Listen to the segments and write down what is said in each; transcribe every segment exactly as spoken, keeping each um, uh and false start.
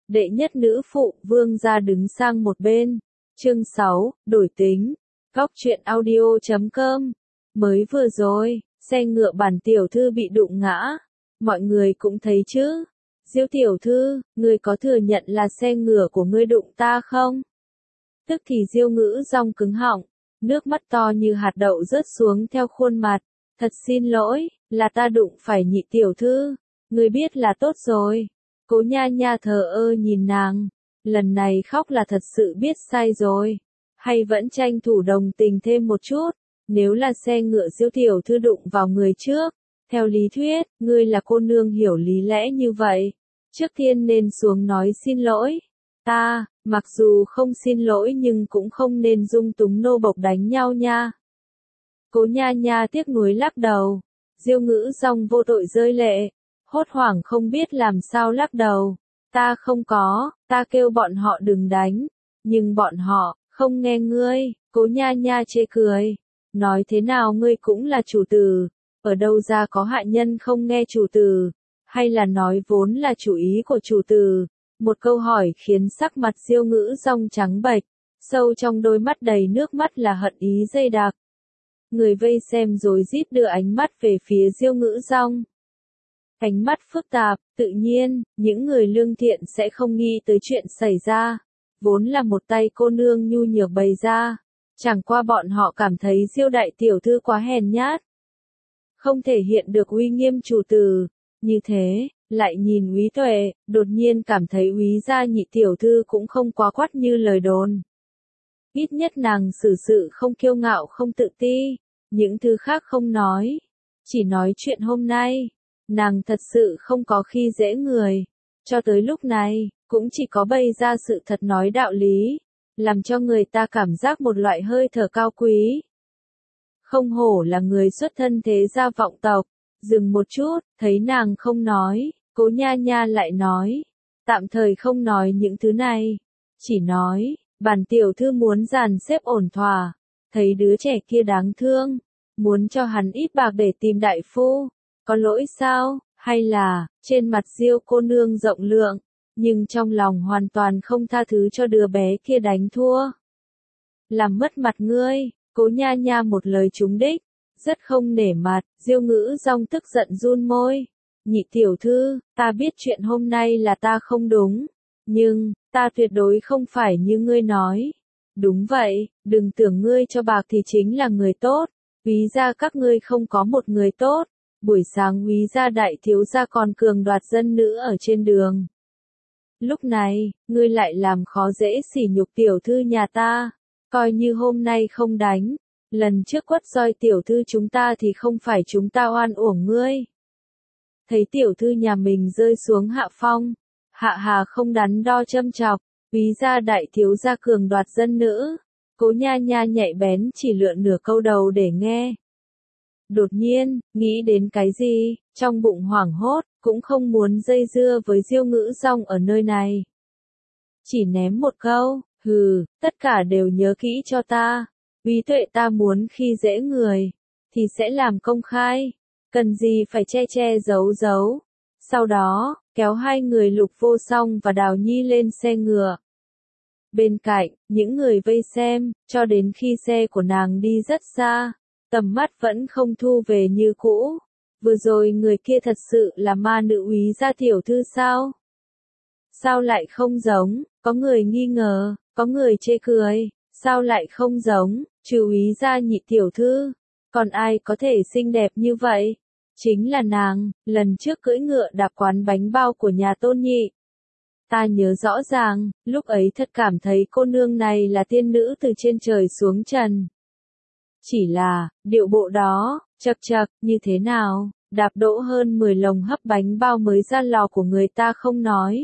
đệ nhất nữ phụ, vương gia đứng sang một bên. Chương sáu, đổi tính. Góc truyện audio chấm com. Mới vừa rồi, xe ngựa bản tiểu thư bị đụng ngã. Mọi người cũng thấy chứ. Diêu tiểu thư, ngươi có thừa nhận là xe ngựa của ngươi đụng ta không? Tức thì Diêu Ngữ Dong cứng họng, nước mắt to như hạt đậu rớt xuống theo khuôn mặt. Thật xin lỗi, là ta đụng phải nhị tiểu thư. Ngươi biết là tốt rồi. Cố Nha Nha thờ ơ nhìn nàng. Lần này khóc là thật sự biết sai rồi. Hay vẫn tranh thủ đồng tình thêm một chút. Nếu là xe ngựa Diêu tiểu thư đụng vào người trước. Theo lý thuyết, ngươi là cô nương hiểu lý lẽ như vậy. Trước tiên nên xuống nói xin lỗi. Ta, mặc dù không xin lỗi nhưng cũng không nên dung túng nô bộc đánh nhau nha. Cố Nha Nha tiếc nuối lắc đầu. Diêu Ngữ Dong vô tội rơi lệ. Hốt hoảng không biết làm sao lắc đầu. Ta không có, ta kêu bọn họ đừng đánh. Nhưng bọn họ, không nghe ngươi. Cố Nha Nha chê cười. Nói thế nào ngươi cũng là chủ tử. Ở đâu ra có hạ nhân không nghe chủ tử. Hay là nói vốn là chủ ý của chủ tử. Một câu hỏi khiến sắc mặt Diêu Ngữ Dong trắng bệch. Sâu trong đôi mắt đầy nước mắt là hận ý dày đặc. Người vây xem rối rít đưa ánh mắt về phía Diêu Ngữ Dong. Ánh mắt phức tạp, tự nhiên, những người lương thiện sẽ không nghi tới chuyện xảy ra. Vốn là một tay cô nương nhu nhược bày ra. Chẳng qua bọn họ cảm thấy Diêu đại tiểu thư quá hèn nhát. Không thể hiện được uy nghiêm chủ tử. Như thế, lại nhìn Úy Tuệ, đột nhiên cảm thấy Úy gia nhị tiểu thư cũng không quá quắt như lời đồn. Ít nhất nàng xử sự không kiêu ngạo không tự ti. Những thứ khác không nói. Chỉ nói chuyện hôm nay. Nàng thật sự không có khi dễ người. Cho tới lúc này, cũng chỉ có bày ra sự thật nói đạo lý. Làm cho người ta cảm giác một loại hơi thở cao quý. Không hổ là người xuất thân thế gia vọng tộc. Dừng một chút, thấy nàng không nói, Cố Nha Nha lại nói. Tạm thời không nói những thứ này. Chỉ nói, bản tiểu thư muốn dàn xếp ổn thỏa. Thấy đứa trẻ kia đáng thương. Muốn cho hắn ít bạc để tìm đại phu. Có lỗi sao, hay là, trên mặt Diêu cô nương rộng lượng, nhưng trong lòng hoàn toàn không tha thứ cho đứa bé kia đánh thua. Làm mất mặt ngươi, Cố Nha Nha một lời trúng đích, rất không nể mặt, Diêu Ngữ Dong tức giận run môi. Nhị tiểu thư, ta biết chuyện hôm nay là ta không đúng, nhưng, ta tuyệt đối không phải như ngươi nói. Đúng vậy, đừng tưởng ngươi cho bạc thì chính là người tốt, Úy gia các ngươi không có một người tốt. Buổi sáng Úy gia đại thiếu gia còn cường đoạt dân nữ ở trên đường. Lúc này, ngươi lại làm khó dễ sỉ nhục tiểu thư nhà ta. Coi như hôm nay không đánh. Lần trước quất roi tiểu thư chúng ta thì không phải chúng ta oan uổng ngươi. Thấy tiểu thư nhà mình rơi xuống hạ phong. Hạ hà không đắn đo châm chọc. Úy gia đại thiếu gia cường đoạt dân nữ. Cố Nha Nha nhạy bén chỉ lượn nửa câu đầu để nghe. Đột nhiên, nghĩ đến cái gì, trong bụng hoảng hốt, cũng không muốn dây dưa với Diêu Ngữ Dong ở nơi này. Chỉ ném một câu, hừ, tất cả đều nhớ kỹ cho ta. Úy Tuệ ta muốn khi dễ người, thì sẽ làm công khai. Cần gì phải che che giấu giấu. Sau đó, kéo hai người Lục Vô Song và Đào Nhi lên xe ngựa. Bên cạnh, những người vây xem, cho đến khi xe của nàng đi rất xa. Tầm mắt vẫn không thu về như cũ. Vừa rồi người kia thật sự là ma nữ Úy gia tiểu thư sao? Sao lại không giống? Có người nghi ngờ, có người chê cười. Sao lại không giống? Trừ Úy gia nhị tiểu thư. Còn ai có thể xinh đẹp như vậy? Chính là nàng, lần trước cưỡi ngựa đạp quán bánh bao của nhà Tôn Nhị. Ta nhớ rõ ràng, lúc ấy thật cảm thấy cô nương này là tiên nữ từ trên trời xuống trần. Chỉ là, điệu bộ đó, chậc chậc, như thế nào, đạp đỗ hơn mười lồng hấp bánh bao mới ra lò của người ta không nói.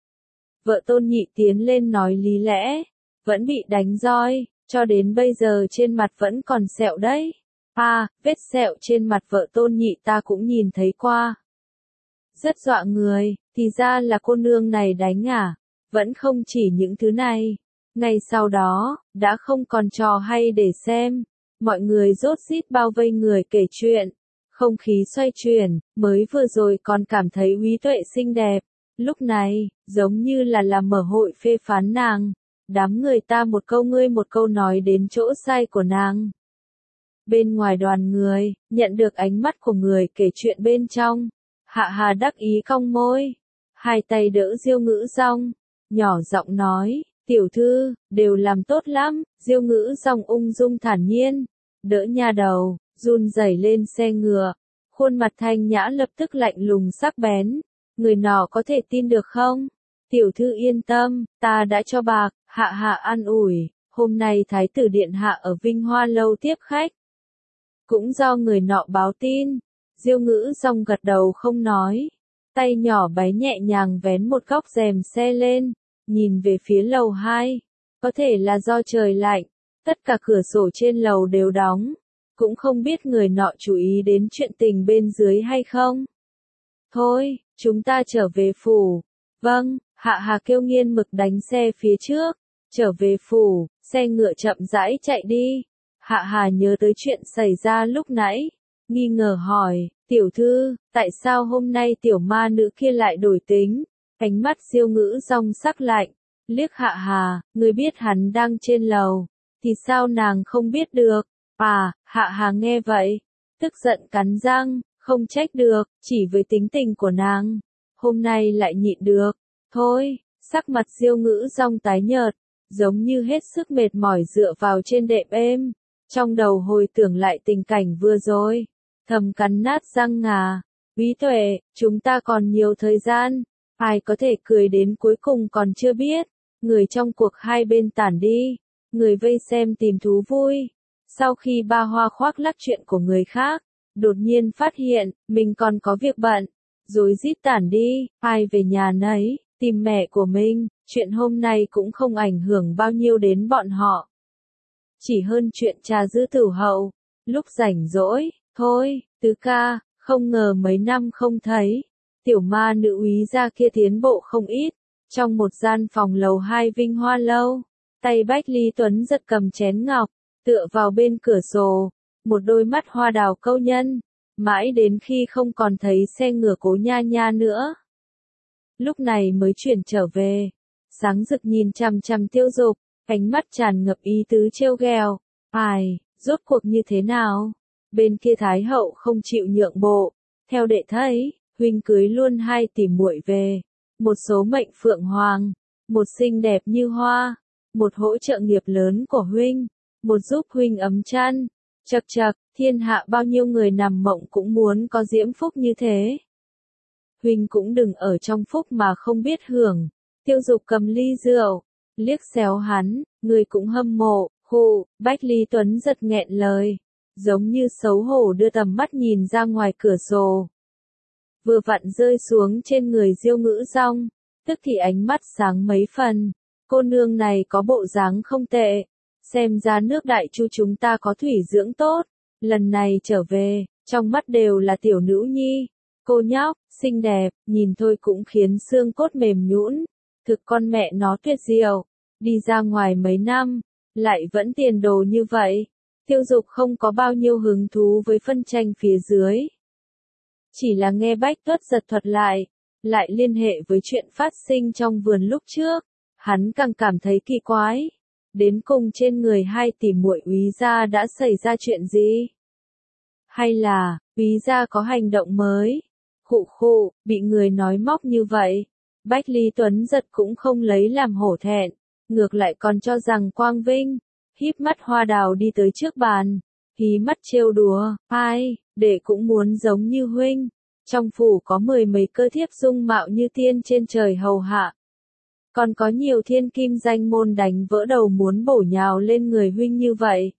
Vợ Tôn Nhị tiến lên nói lý lẽ, vẫn bị đánh roi, cho đến bây giờ trên mặt vẫn còn sẹo đấy. À, vết sẹo trên mặt vợ Tôn Nhị ta cũng nhìn thấy qua. Rất dọa người, thì ra là cô nương này đánh à, vẫn không chỉ những thứ này. Ngay sau đó, đã không còn trò hay để xem. Mọi người rốt rít bao vây người kể chuyện. Không khí xoay chuyển, mới vừa rồi còn cảm thấy Úy Tuệ xinh đẹp. Lúc này, giống như là làm mở hội phê phán nàng, đám người ta một câu ngươi một câu nói đến chỗ sai của nàng. Bên ngoài đoàn người, nhận được ánh mắt của người kể chuyện bên trong, Hạ Hà đắc ý cong môi, hai tay đỡ Diêu Ngữ Dong, nhỏ giọng nói, tiểu thư, đều làm tốt lắm. Diêu Ngữ Dong ung dung thản nhiên, đỡ nha đầu, run rẩy lên xe ngựa, khuôn mặt thanh nhã lập tức lạnh lùng sắc bén, người nọ có thể tin được không? Tiểu thư yên tâm, ta đã cho bạc. Hạ Hà an ủi, hôm nay Thái tử Điện Hạ ở Vinh Hoa Lâu tiếp khách. Cũng do người nọ báo tin. Diêu Ngữ Dong gật đầu không nói, tay nhỏ bé nhẹ nhàng vén một góc rèm xe lên, nhìn về phía lầu hai. Có thể là do trời lạnh, tất cả cửa sổ trên lầu đều đóng, cũng không biết người nọ chú ý đến chuyện tình bên dưới hay không. Thôi, chúng ta trở về phủ. Vâng, Hạ Hà kêu nghiên mực đánh xe phía trước, trở về phủ, xe ngựa chậm rãi chạy đi. Hạ Hà nhớ tới chuyện xảy ra lúc nãy, nghi ngờ hỏi, tiểu thư, tại sao hôm nay tiểu ma nữ kia lại đổi tính? Ánh mắt Diêu Ngữ Dong sắc lạnh, liếc Hạ Hà, người biết hắn đang trên lầu, thì sao nàng không biết được? À, Hạ Hà nghe vậy, tức giận cắn răng, không trách được, chỉ với tính tình của nàng, hôm nay lại nhịn được. Thôi, sắc mặt Diêu Ngữ Dong tái nhợt, giống như hết sức mệt mỏi dựa vào trên đệm êm, trong đầu hồi tưởng lại tình cảnh vừa rồi, thầm cắn nát răng ngà, Úy Tuệ, chúng ta còn nhiều thời gian, ai có thể cười đến cuối cùng còn chưa biết, người trong cuộc hai bên tản đi, người vây xem tìm thú vui, sau khi ba hoa khoác lác chuyện của người khác, đột nhiên phát hiện, mình còn có việc bận, rối rít tản đi, ai về nhà nấy, tìm mẹ của mình, chuyện hôm nay cũng không ảnh hưởng bao nhiêu đến bọn họ. Chỉ hơn chuyện trà giữ tử hậu, lúc rảnh rỗi, thôi, tứ ca, không ngờ mấy năm không thấy, tiểu ma nữ úy gia kia tiến bộ không ít, trong một gian phòng lầu hai Vinh Hoa Lâu, tay Bách Lý Tuấn giật cầm chén ngọc, tựa vào bên cửa sổ, một đôi mắt hoa đào câu nhân, mãi đến khi không còn thấy xe ngựa Cố Nha Nha nữa. Lúc này mới chuyển trở về, sáng rực nhìn chằm chằm Tiêu Dục, ánh mắt tràn ngập ý tứ trêu ghẹo. Ai, rốt cuộc như thế nào? Bên kia Thái hậu không chịu nhượng bộ, theo đệ thấy, huynh cưới luôn hai tỷ muội về, một số mệnh phượng hoàng, một xinh đẹp như hoa, một hỗ trợ nghiệp lớn của huynh, một giúp huynh ấm chăn. Chậc chậc, thiên hạ bao nhiêu người nằm mộng cũng muốn có diễm phúc như thế. Huynh cũng đừng ở trong phúc mà không biết hưởng. Tiêu Dục cầm ly rượu, liếc xéo hắn, người cũng hâm mộ, hù, Bách Lý Tuấn giật nghẹn lời, giống như xấu hổ đưa tầm mắt nhìn ra ngoài cửa sổ. Vừa vặn rơi xuống trên người Diêu Ngữ Dong, tức thì ánh mắt sáng mấy phần, cô nương này có bộ dáng không tệ, xem ra nước Đại Chu chúng ta có thủy dưỡng tốt, lần này trở về, trong mắt đều là tiểu nữ nhi, cô nhóc, xinh đẹp, nhìn thôi cũng khiến xương cốt mềm nhũn, thực con mẹ nó tuyệt diệu, đi ra ngoài mấy năm, lại vẫn tiền đồ như vậy. Tiêu Dục không có bao nhiêu hứng thú với phân tranh phía dưới. Chỉ là nghe Bách Tuất giật thuật lại, lại liên hệ với chuyện phát sinh trong vườn lúc trước, hắn càng cảm thấy kỳ quái. Đến cùng trên người hai tỷ muội úy gia đã xảy ra chuyện gì? Hay là, úy gia có hành động mới? Khụ khụ, bị người nói móc như vậy. Bách Lý Tuấn giật cũng không lấy làm hổ thẹn, ngược lại còn cho rằng quang vinh. Híp mắt hoa đào đi tới trước bàn, hí mắt trêu đùa, ai, đệ cũng muốn giống như huynh. Trong phủ có mười mấy cơ thiếp dung mạo như tiên trên trời hầu hạ. Còn có nhiều thiên kim danh môn đánh vỡ đầu muốn bổ nhào lên người huynh như vậy.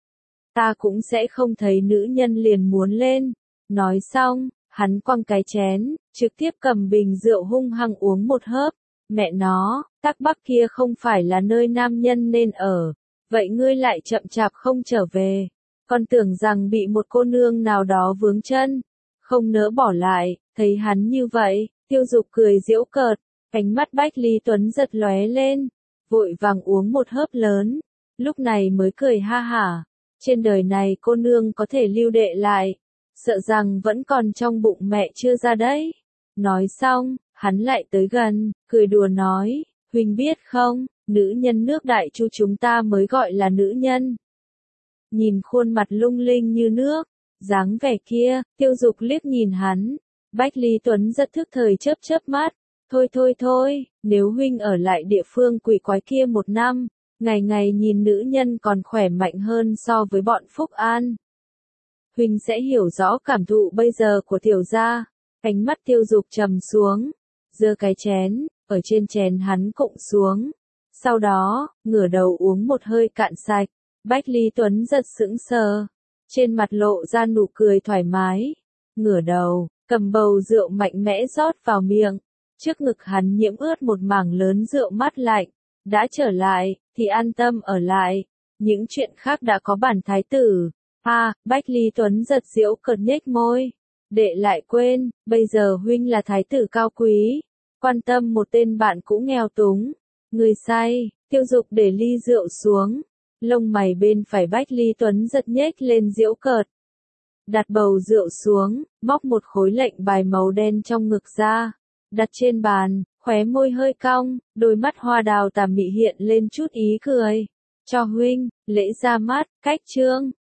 Ta cũng sẽ không thấy nữ nhân liền muốn lên. Nói xong, hắn quăng cái chén, trực tiếp cầm bình rượu hung hăng uống một hớp. Mẹ nó, Tắc Bắc kia không phải là nơi nam nhân nên ở. Vậy ngươi lại chậm chạp không trở về. Còn tưởng rằng bị một cô nương nào đó vướng chân. Không nỡ bỏ lại, thấy hắn như vậy, Tiêu Dục cười giễu cợt. Ánh mắt Bách Lý Tuấn giật lóe lên, vội vàng uống một hớp lớn, lúc này mới cười ha hả. Trên đời này cô nương có thể lưu đệ lại, sợ rằng vẫn còn trong bụng mẹ chưa ra đấy. Nói xong, hắn lại tới gần, cười đùa nói, huynh biết không, nữ nhân nước Đại Chu chúng ta mới gọi là nữ nhân. Nhìn khuôn mặt lung linh như nước, dáng vẻ kia, Tiêu Dục liếc nhìn hắn, Bách Lý Tuấn rất thức thời chớp chớp mắt, thôi thôi thôi, nếu huynh ở lại địa phương quỷ quái kia một năm, ngày ngày nhìn nữ nhân còn khỏe mạnh hơn so với bọn Phúc An. Huynh sẽ hiểu rõ cảm thụ bây giờ của tiểu gia. Ánh mắt Tiêu Dục trầm xuống, giơ cái chén, ở trên chén hắn cụng xuống. Sau đó, ngửa đầu uống một hơi cạn sạch, Bách Lý Tuấn giật sững sờ, trên mặt lộ ra nụ cười thoải mái, ngửa đầu, cầm bầu rượu mạnh mẽ rót vào miệng, trước ngực hắn nhiễm ướt một mảng lớn rượu mát lạnh, đã trở lại, thì an tâm ở lại, những chuyện khác đã có bản thái tử. À, Bách Lý Tuấn giật giễu cợt nhếch môi, đệ lại quên, bây giờ huynh là thái tử cao quý, quan tâm một tên bạn cũ nghèo túng, người say. Tiêu Dục để ly rượu xuống, lông mày bên phải Bách Lý Tuấn giật nhếch lên giễu cợt. Đặt bầu rượu xuống, móc một khối lệnh bài màu đen trong ngực ra, đặt trên bàn, khóe môi hơi cong, đôi mắt hoa đào tà mị hiện lên chút ý cười. Cho huynh, lễ ra mắt, cách trương.